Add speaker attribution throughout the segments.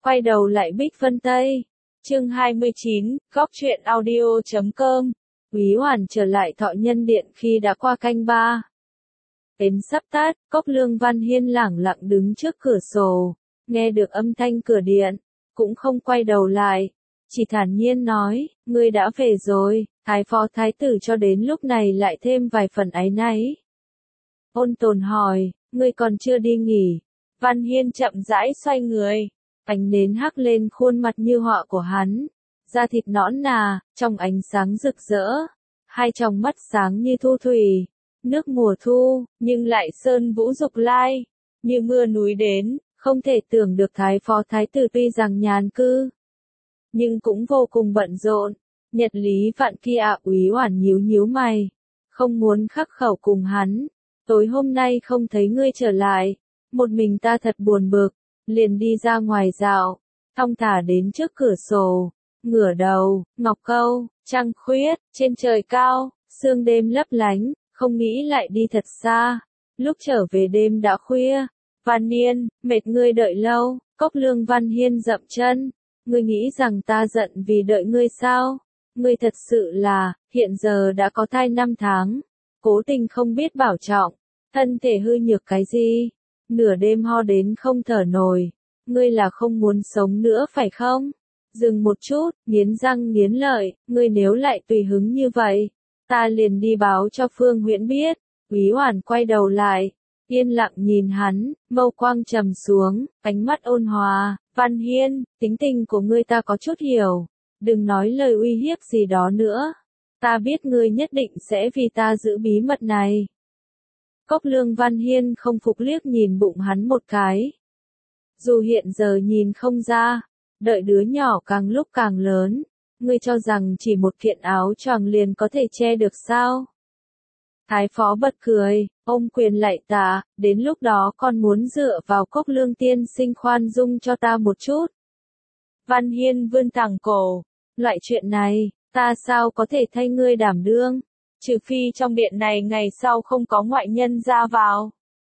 Speaker 1: Quay đầu lại Bích Vân Tây. Chương 29, góc truyện audio.com. Úy Hoàn trở lại Thọ Nhân Điện khi đã qua canh ba. Đến sắp tát, Cốc Lương Văn Hiên lẳng lặng đứng trước cửa sổ, nghe được âm thanh cửa điện, cũng không quay đầu lại, chỉ thản nhiên nói, ngươi đã về rồi. Thái phó thái tử cho đến lúc này lại thêm vài phần áy náy. Ôn Tồn hỏi, ngươi còn chưa đi nghỉ? Văn Hiên chậm rãi xoay người, ánh nến hắc lên khuôn mặt như họa của hắn, da thịt nõn nà, trong ánh sáng rực rỡ, hai tròng mắt sáng như thu thủy, nước mùa thu, nhưng lại sơn vũ dục lai, như mưa núi đến, không thể tưởng được Thái phó thái tử tuy rằng nhàn cư, nhưng cũng vô cùng bận rộn. Nhật lý vạn kia Úy Hoàn nhíu nhíu mày, không muốn khắc khẩu cùng hắn. Tối hôm nay không thấy ngươi trở lại, một mình ta thật buồn bực, liền đi ra ngoài dạo, thong thả đến trước cửa sổ, ngửa đầu, ngọc câu, trăng khuyết, trên trời cao, sương đêm lấp lánh, không nghĩ lại đi thật xa. Lúc trở về đêm đã khuya, Văn Niên, mệt ngươi đợi lâu. Cốc Lương Văn Hiên dậm chân, ngươi nghĩ rằng ta giận vì đợi ngươi sao? Ngươi thật sự là, hiện giờ đã có thai 5 tháng, cố tình không biết bảo trọng, thân thể hư nhược cái gì, nửa đêm ho đến không thở nổi, ngươi là không muốn sống nữa phải không? Dừng một chút, nghiến răng nghiến lợi, ngươi nếu lại tùy hứng như vậy, ta liền đi báo cho Phương Huyễn biết. Úy Hoàn quay đầu lại, yên lặng nhìn hắn, mâu quang trầm xuống, ánh mắt ôn hòa, Văn Hiên, tính tình của ngươi ta có chút hiểu. Đừng nói lời uy hiếp gì đó nữa. Ta biết ngươi nhất định sẽ vì ta giữ bí mật này. Cốc Lương Văn Hiên không phục liếc nhìn bụng hắn một cái. Dù hiện giờ nhìn không ra, đợi đứa nhỏ càng lúc càng lớn, ngươi cho rằng chỉ một kiện áo choàng liền có thể che được sao? Thái phó bật cười, ôm quyền lạy tạ, đến lúc đó con muốn dựa vào Cốc Lương tiên sinh khoan dung cho ta một chút. Văn Hiên vươn thẳng cổ. Loại chuyện này, ta sao có thể thay ngươi đảm đương, trừ phi trong điện này ngày sau không có ngoại nhân ra vào.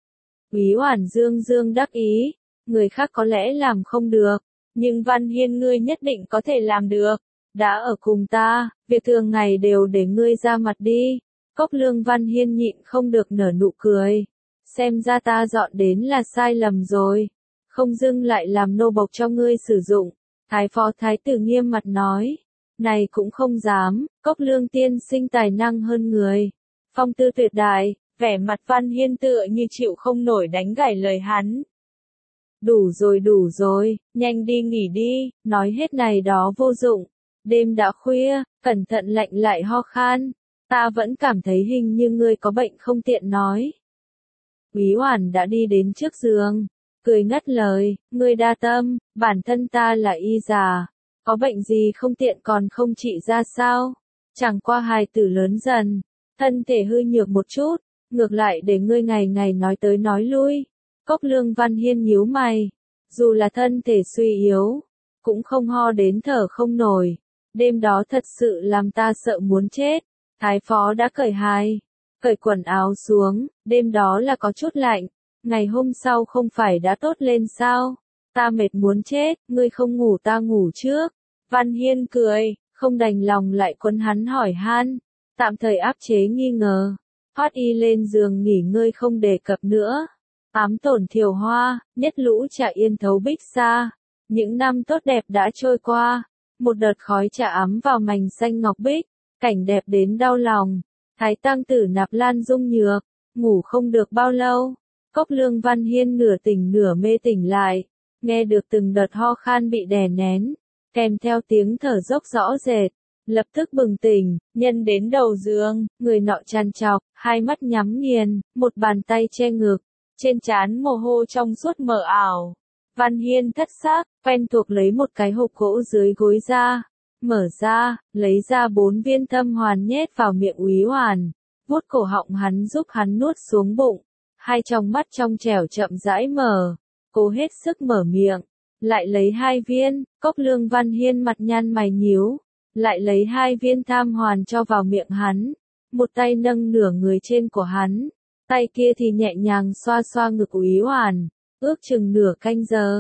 Speaker 1: Úy Hoàn dương dương đắc ý, người khác có lẽ làm không được, nhưng Văn Hiên ngươi nhất định có thể làm được. Đã ở cùng ta, việc thường ngày đều để ngươi ra mặt đi. Cốc Lương Văn Hiên nhịn không được nở nụ cười. Xem ra ta dọn đến là sai lầm rồi, không dưng lại làm nô bộc cho ngươi sử dụng. Thái phó thái tử nghiêm mặt nói, này cũng không dám, Cốc Lương tiên sinh tài năng hơn người, phong tư tuyệt đại. Vẻ mặt Văn Hiên tựa như chịu không nổi đánh gãy lời hắn. Đủ rồi, nhanh đi nghỉ đi, nói hết này đó vô dụng, đêm đã khuya, cẩn thận lạnh lại ho khan, ta vẫn cảm thấy hình như ngươi có bệnh không tiện nói. Úy Hoàn đã đi đến trước giường, cười ngắt lời, ngươi đa tâm, bản thân ta là y già, có bệnh gì không tiện còn không trị ra sao? Chẳng qua hài tử lớn dần, thân thể hư nhược một chút, ngược lại để ngươi ngày ngày nói tới nói lui. Cốc Lương Văn Hiên nhíu mày, dù là thân thể suy yếu, cũng không ho đến thở không nổi. Đêm đó thật sự làm ta sợ muốn chết. Thái phó đã cởi quần áo xuống, đêm đó là có chút lạnh. Ngày hôm sau không phải đã tốt lên sao? Ta mệt muốn chết, ngươi không ngủ ta ngủ trước. Văn Hiên cười, không đành lòng lại quấn hắn hỏi han, tạm thời áp chế nghi ngờ. Thoát y lên giường nghỉ ngơi không đề cập nữa. Ám tổn thiều hoa, nhất lũ trà yên thấu bích xa. Những năm tốt đẹp đã trôi qua, một đợt khói trà ấm vào mảnh xanh ngọc bích, cảnh đẹp đến đau lòng. Thái tăng tử Nạp Lan Dung nhược, ngủ không được bao lâu. Cốc Lương Văn Hiên nửa tỉnh nửa mê tỉnh lại, nghe được từng đợt ho khan bị đè nén, kèm theo tiếng thở dốc rõ rệt, lập tức bừng tỉnh, nhân đến đầu giường, người nọ trằn trọc, hai mắt nhắm nghiền, một bàn tay che ngực, trên trán mồ hôi trong suốt mờ ảo. Văn Hiên thất xác, quen thuộc lấy một cái hộp gỗ dưới gối ra, mở ra, lấy ra 4 viên thâm hoàn nhét vào miệng Úy Hoàn, vuốt cổ họng hắn giúp hắn nuốt xuống bụng. Hai tròng mắt trong trẻo chậm rãi mở, cố hết sức mở miệng, lại lấy 2 viên. Cốc Lương Văn Hiên mặt nhăn mày nhíu, lại lấy 2 viên tham hoàn cho vào miệng hắn, một tay nâng nửa người trên của hắn, tay kia thì nhẹ nhàng xoa xoa ngực Úy Hoàn, ước chừng nửa canh giờ.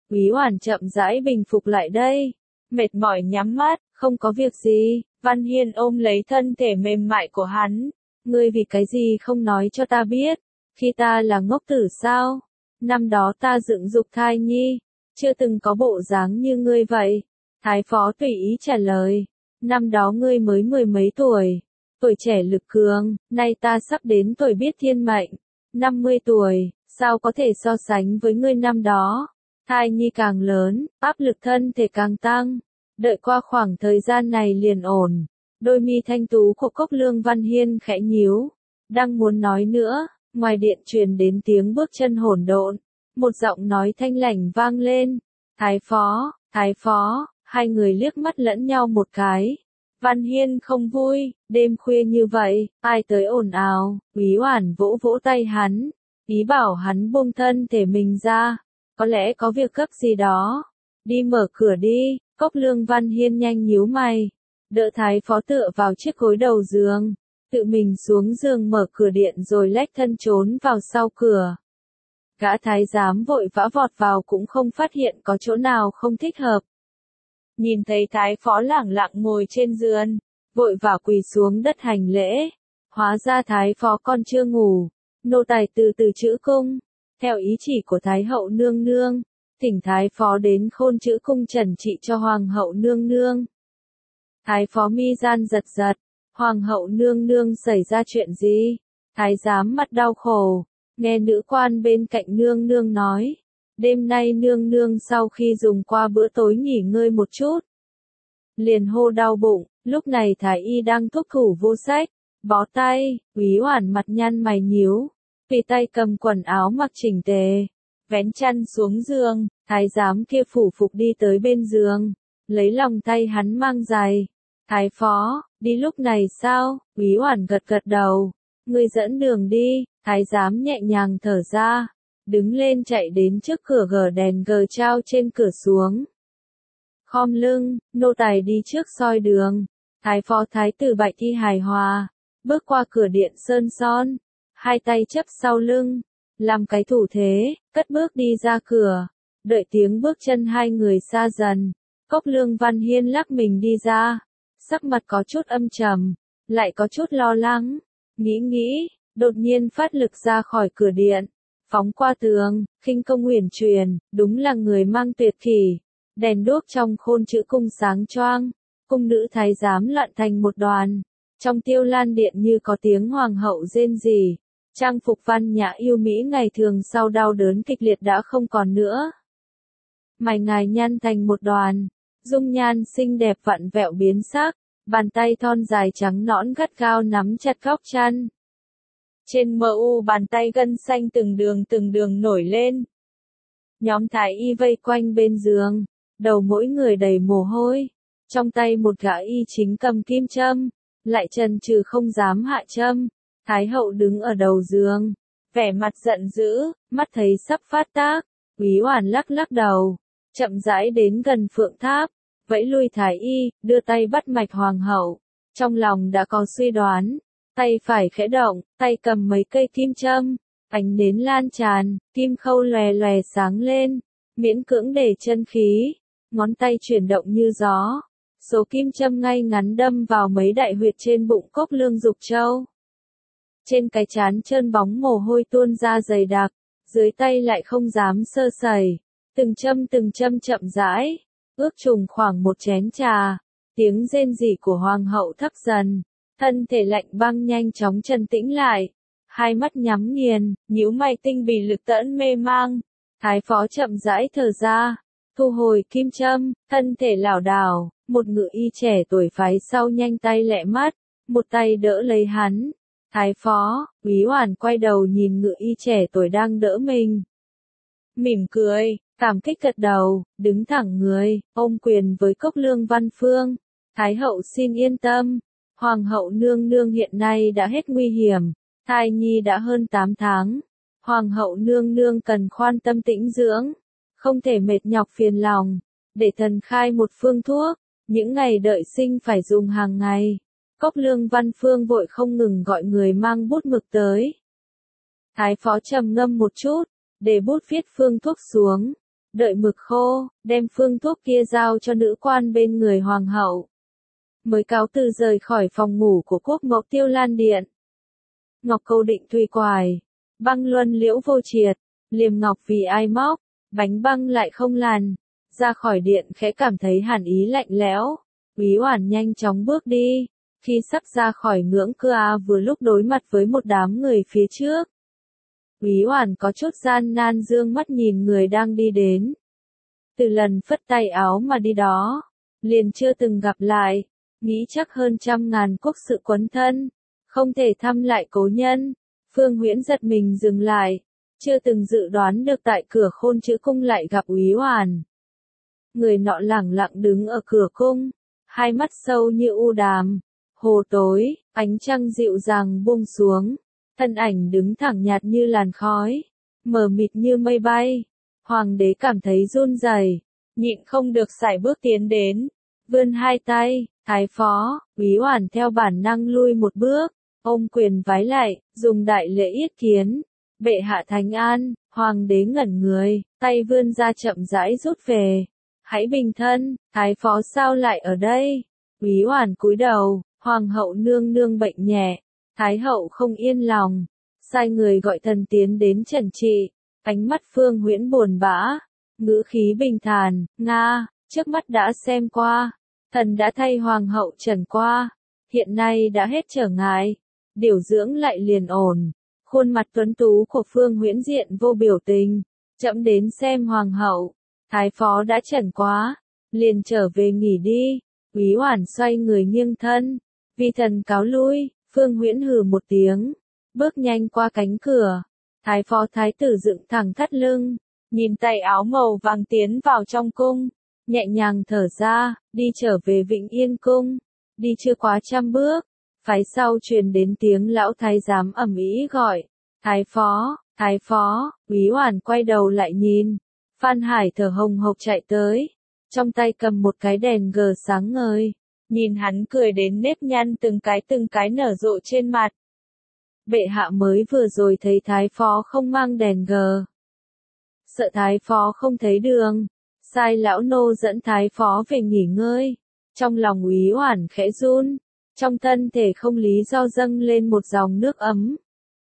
Speaker 1: Úy Oản chậm rãi bình phục lại đây. Mệt mỏi nhắm mắt, không có việc gì. Văn Hiên ôm lấy thân thể mềm mại của hắn. Ngươi vì cái gì không nói cho ta biết? Khi ta là ngốc tử sao? Năm đó ta dựng dục thai nhi. Chưa từng có bộ dáng như ngươi vậy. Thái phó tùy ý trả lời. Năm đó ngươi mới 10 mấy tuổi. Tuổi trẻ lực cường, nay ta sắp đến tuổi biết thiên mệnh. 50 tuổi, sao có thể so sánh với ngươi năm đó? Thai nhi càng lớn, áp lực thân thể càng tăng. Đợi qua khoảng thời gian này liền ổn. Đôi mi thanh tú của Cốc Lương Văn Hiên khẽ nhíu. Đang muốn nói nữa, ngoài điện truyền đến tiếng bước chân hỗn độn. Một giọng nói thanh lãnh vang lên. Thái phó, hai người liếc mắt lẫn nhau một cái. Văn Hiên không vui, đêm khuya như vậy, ai tới ồn ào, Úy Oản vỗ vỗ tay hắn, ý bảo hắn buông thân thể mình ra, có lẽ có việc gấp gì đó, đi mở cửa đi, Cốc Lương Văn Hiên nhanh nhíu mày, đỡ Thái phó tựa vào chiếc gối đầu giường, tự mình xuống giường mở cửa điện rồi lách thân trốn vào sau cửa. Gã thái giám vội vã vọt vào cũng không phát hiện có chỗ nào không thích hợp. Nhìn thấy thái phó lẳng lặng ngồi trên giường, vội vã quỳ xuống đất hành lễ. Hóa ra thái phó còn chưa ngủ, nô tài từ từ chữ cung. Theo ý chỉ của thái hậu nương nương, thỉnh thái phó đến Khôn Chữ cung trần trị cho hoàng hậu nương nương. Thái phó mi gian giật giật, hoàng hậu nương nương xảy ra chuyện gì? Thái giám mặt đau khổ, nghe nữ quan bên cạnh nương nương nói. Đêm nay nương nương sau khi dùng qua bữa tối nghỉ ngơi một chút. Liền hô đau bụng, lúc này thái y đang thúc thủ vô sách, bó tay, Úy Oản mặt nhăn mày nhíu, tùy tay cầm quần áo mặc chỉnh tề, vén chăn xuống giường, thái giám kia phủ phục đi tới bên giường, lấy lòng tay hắn mang giày. Thái phó, đi lúc này sao? Úy Oản gật gật đầu, ngươi dẫn đường đi, thái giám nhẹ nhàng thở ra. Đứng lên chạy đến trước cửa gỡ đèn gờ trao trên cửa xuống. Khom lưng, nô tài đi trước soi đường. Thái phó thái tử Bạch Thi hài hòa, bước qua cửa điện sơn son, hai tay chấp sau lưng, làm cái thủ thế, cất bước đi ra cửa. Đợi tiếng bước chân hai người xa dần, Cốc Lương Văn Hiên lắc mình đi ra, sắc mặt có chút âm trầm, lại có chút lo lắng, nghĩ, đột nhiên phát lực ra khỏi cửa điện. Phóng qua tường, khinh công huyền truyền, đúng là người mang tuyệt kỷ. Đèn đuốc trong Khôn Chữ cung sáng choang, cung nữ thái giám loạn thành một đoàn. Trong Tiêu Lan điện như có tiếng hoàng hậu rên rỉ. Trang phục văn nhã yêu mỹ ngày thường sau đau đớn kịch liệt đã không còn nữa. Mày ngài nhăn thành một đoàn, dung nhan xinh đẹp vặn vẹo biến sắc, bàn tay thon dài trắng nõn gắt gao nắm chặt góc chăn. Trên mờ u bàn tay gân xanh từng đường nổi lên. Nhóm thái y vây quanh bên giường, đầu mỗi người đầy mồ hôi. Trong tay một gã y chính cầm kim châm, lại chần chừ không dám hạ châm. Thái hậu đứng ở đầu giường, vẻ mặt giận dữ, mắt thấy sắp phát tác. Úy Oản lắc lắc đầu, chậm rãi đến gần phượng tháp, vẫy lui thái y, đưa tay bắt mạch hoàng hậu. Trong lòng đã có suy đoán. Tay phải khẽ động, tay cầm mấy cây kim châm, ánh nến lan tràn, kim khâu lòe lòe sáng lên, miễn cưỡng để chân khí, ngón tay chuyển động như gió. Số kim châm ngay ngắn đâm vào mấy đại huyệt trên bụng Cốc Lương Dục Châu. Trên cái trán trơn bóng mồ hôi tuôn ra dày đặc, dưới tay lại không dám sơ sẩy, từng châm chậm rãi, ước chừng khoảng một chén trà, tiếng rên rỉ của hoàng hậu thấp dần. Thân thể lạnh băng nhanh chóng trầm tĩnh lại, hai mắt nhắm nghiền, nhíu mày tinh bì lực tẫn mê mang. Thái phó chậm rãi thở ra, thu hồi kim châm, thân thể lảo đảo, một ngự y trẻ tuổi phái sau nhanh tay lẹ mắt, một tay đỡ lấy hắn. Thái phó, Úy Oản quay đầu nhìn ngự y trẻ tuổi đang đỡ mình. Mỉm cười, cảm kích gật đầu, đứng thẳng người, ôm quyền với Cốc Lương Văn Phương. Thái hậu xin yên tâm. Hoàng hậu nương nương hiện nay đã hết nguy hiểm, thai nhi đã hơn 8 tháng. Hoàng hậu nương nương cần khoan tâm tĩnh dưỡng, không thể mệt nhọc phiền lòng, để thần khai một phương thuốc, những ngày đợi sinh phải dùng hàng ngày. Cốc Lương Văn Phương vội không ngừng gọi người mang bút mực tới. Thái phó trầm ngâm một chút, để bút viết phương thuốc xuống, đợi mực khô, đem phương thuốc kia giao cho nữ quan bên người hoàng hậu. Mới cáo từ rời khỏi phòng ngủ của Quốc Ngọc Tiêu Lan Điện. Ngọc Câu Định Thùy Quài, băng luân liễu vô triệt, liềm ngọc vì ai móc, bánh băng lại không làn. Ra khỏi điện khẽ cảm thấy hàn ý lạnh lẽo, Úy Oản nhanh chóng bước đi. Khi sắp ra khỏi ngưỡng cửa vừa lúc đối mặt với một đám người phía trước. Úy Oản có chút gian nan dương mắt nhìn người đang đi đến. Từ lần phất tay áo mà đi đó, liền chưa từng gặp lại, nghĩ chắc hơn 100.000 quốc sự quấn thân, không thể thăm lại cố nhân. Phương Huyễn giật mình dừng lại, chưa từng dự đoán được tại cửa Khôn Chữ cung lại gặp Úy Oản. Người nọ lẳng lặng đứng ở cửa cung, hai mắt sâu như u đàm. Hồ tối, ánh trăng dịu dàng buông xuống, thân ảnh đứng thẳng nhạt như làn khói, mờ mịt như mây bay. Hoàng đế cảm thấy run rẩy, nhịn không được sải bước tiến đến, vươn hai tay, thái phó. Úy Oản theo bản năng lui một bước, ôm quyền vái lại, dùng đại lễ yết kiến. Bệ hạ thánh an. Hoàng đế ngẩn người, tay vươn ra chậm rãi rút về. Hãy bình thân, thái phó sao lại ở đây? Úy Oản cúi đầu. Hoàng hậu nương nương bệnh nhẹ, thái hậu không yên lòng, sai người gọi thần tiến đến trần trị. Ánh mắt Phương Huyễn buồn bã, ngữ khí bình thản, Nga, trước mắt đã xem qua, thần đã thay hoàng hậu trần qua, hiện nay đã hết trở ngại, điều dưỡng lại liền ổn. Khuôn mặt tuấn tú của Phương Huyễn diện vô biểu tình, chậm đến xem hoàng hậu, thái phó đã trần quá, liền trở về nghỉ đi. Úy Oản xoay người nghiêng thân, vi thần cáo lui. Phương Huyễn hừ một tiếng, bước nhanh qua cánh cửa. Thái phó thái tử dựng thẳng thắt lưng, nhìn tay áo màu vàng tiến vào trong cung, nhẹ nhàng thở ra, đi trở về Vĩnh Yên cung. Đi chưa quá 100 bước, phái sau truyền đến tiếng lão thái giám ầm ĩ gọi, thái phó, thái phó. Úy Oản quay đầu lại nhìn, Phan Hải thở hồng hộc chạy tới, trong tay cầm một cái đèn gờ sáng ngời. Nhìn hắn cười đến nếp nhăn từng cái nở rộ trên mặt. Bệ hạ mới vừa rồi thấy thái phó không mang đèn gờ. Sợ thái phó không thấy đường, sai lão nô dẫn thái phó về nghỉ ngơi. Trong lòng Úy Oản khẽ run, trong thân thể không lý do dâng lên một dòng nước ấm.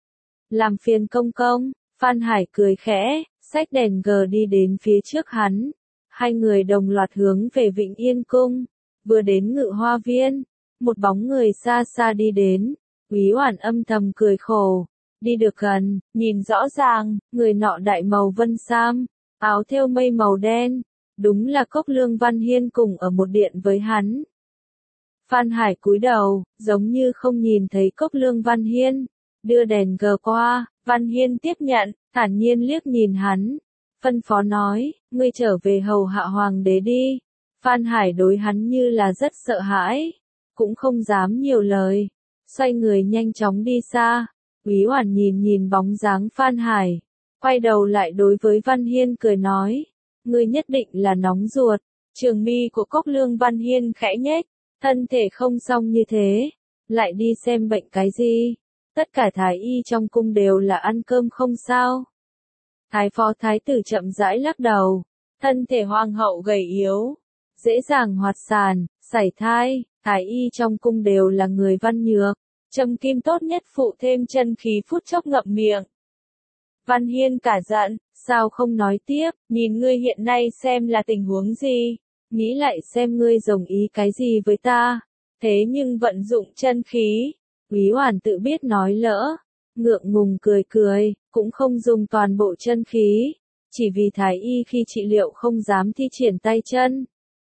Speaker 1: Làm phiền công công. Phan Hải cười khẽ, xách đèn gờ đi đến phía trước hắn. Hai người đồng loạt hướng về Vĩnh Yên cung. Vừa đến Ngự Hoa Viên, một bóng người xa xa đi đến. Úy Oản âm thầm cười khổ, đi được gần, nhìn rõ ràng, người nọ đại màu vân sam, áo thêu mây màu đen, đúng là Cốc Lương Văn Hiên cùng ở một điện với hắn. Phan Hải cúi đầu, giống như không nhìn thấy Cốc Lương Văn Hiên, đưa đèn gờ qua. Văn Hiên tiếp nhận, thản nhiên liếc nhìn hắn, phân phó nói, ngươi trở về hầu hạ hoàng đế đi. Phan Hải đối hắn như là rất sợ hãi, cũng không dám nhiều lời, xoay người nhanh chóng đi xa. Úy Oản nhìn nhìn bóng dáng Phan Hải, quay đầu lại đối với Văn Hiên cười nói, ngươi nhất định là nóng ruột. Trường mi của Cốc Lương Văn Hiên khẽ nhếch, thân thể không xong như thế, lại đi xem bệnh cái gì? Tất cả thái y trong cung đều là ăn cơm không sao? Thái phó thái tử chậm rãi lắc đầu, thân thể hoàng hậu gầy yếu, dễ dàng hoạt sàn, sảy thai, thái y trong cung đều là người văn nhược, châm kim tốt nhất phụ thêm chân khí phút chốc ngậm miệng. Văn Hiên cả giận, sao không nói tiếp, nhìn ngươi hiện nay xem là tình huống gì, nghĩ lại xem ngươi đồng ý cái gì với ta, thế nhưng vận dụng chân khí. Úy Oản tự biết nói lỡ, ngượng ngùng cười cười, cũng không dùng toàn bộ chân khí, chỉ vì thái y khi trị liệu không dám thi triển tay chân.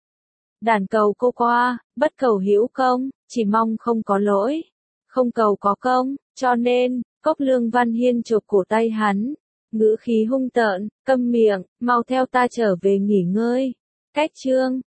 Speaker 1: Đàn cầu cô qua, bất cầu hữu công, chỉ mong không có lỗi, không cầu có công, cho nên, Cốc Lương Văn Hiên chộp cổ tay hắn, ngữ khí hung tợn, câm miệng, mau theo ta trở về nghỉ ngơi. Cách chương